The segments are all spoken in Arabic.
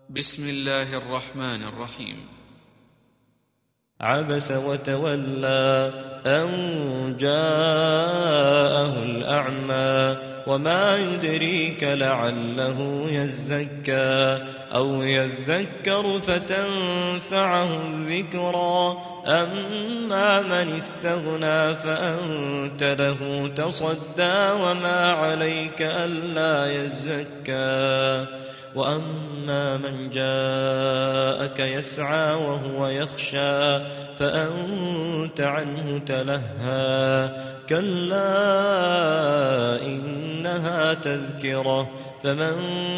بسم الله الرحمن الرحيم. عبس وتولى أن جاءه الأعمى وما يدريك لعله يزكى أو يذكر فتنفعه الذكرى أما من استغنى فأنت له تصدى وما عليك ألا يزكى وأما من جاءك يسعى وهو يخشى فأنت عنه تلهى كلا إنها تذكرة فمن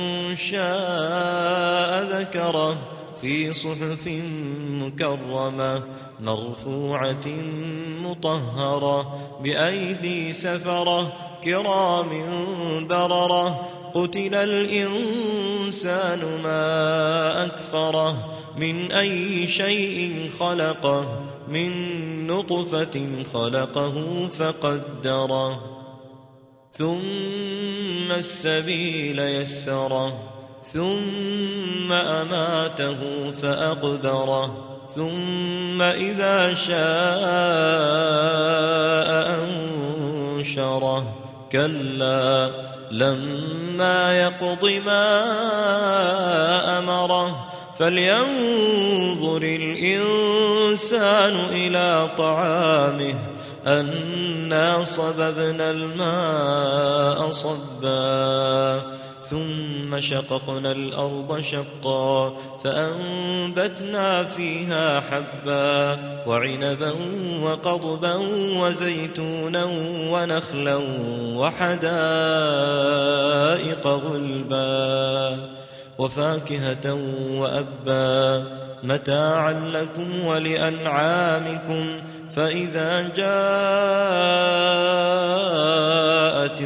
شاء ذكره في صحف مكرمة مرفوعة مطهرة بأيدي سفرة كرام بررة قتل الإنسان ما أكفره من أي شيء خلقه من نطفة خلقه فقدره ثم السبيل يسره ثم أماته فأقبره ثم إذا شاء أنشره كلا لما يقض ما أمره فلينظر الإنسان إلى طعامه أنا صببنا الماء صبا ثم شققنا الأرض شقا فأنبتنا فيها حبا وعنبا وقضبا وزيتونا ونخلا وحدائق غلبا وفاكهة وأبا متاعا لكم ولأنعامكم فإذا جاءت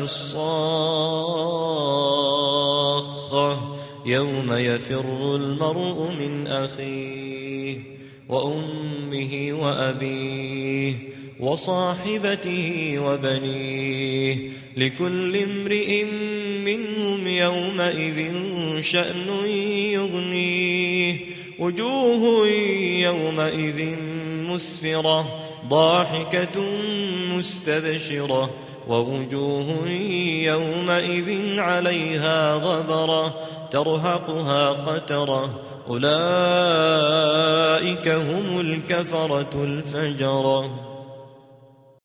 الصاخة يوم يفر المرء من أخيه وأمه وأبيه وصاحبته وبنيه لكل امرئ منهم يومئذ شأن يغنيه وجوه يومئذ مسفرة ضاحكة مستبشرة ووجوه يومئذ عليها غبرة ترهقها قترة أولئك هم الكفرة الفجرة.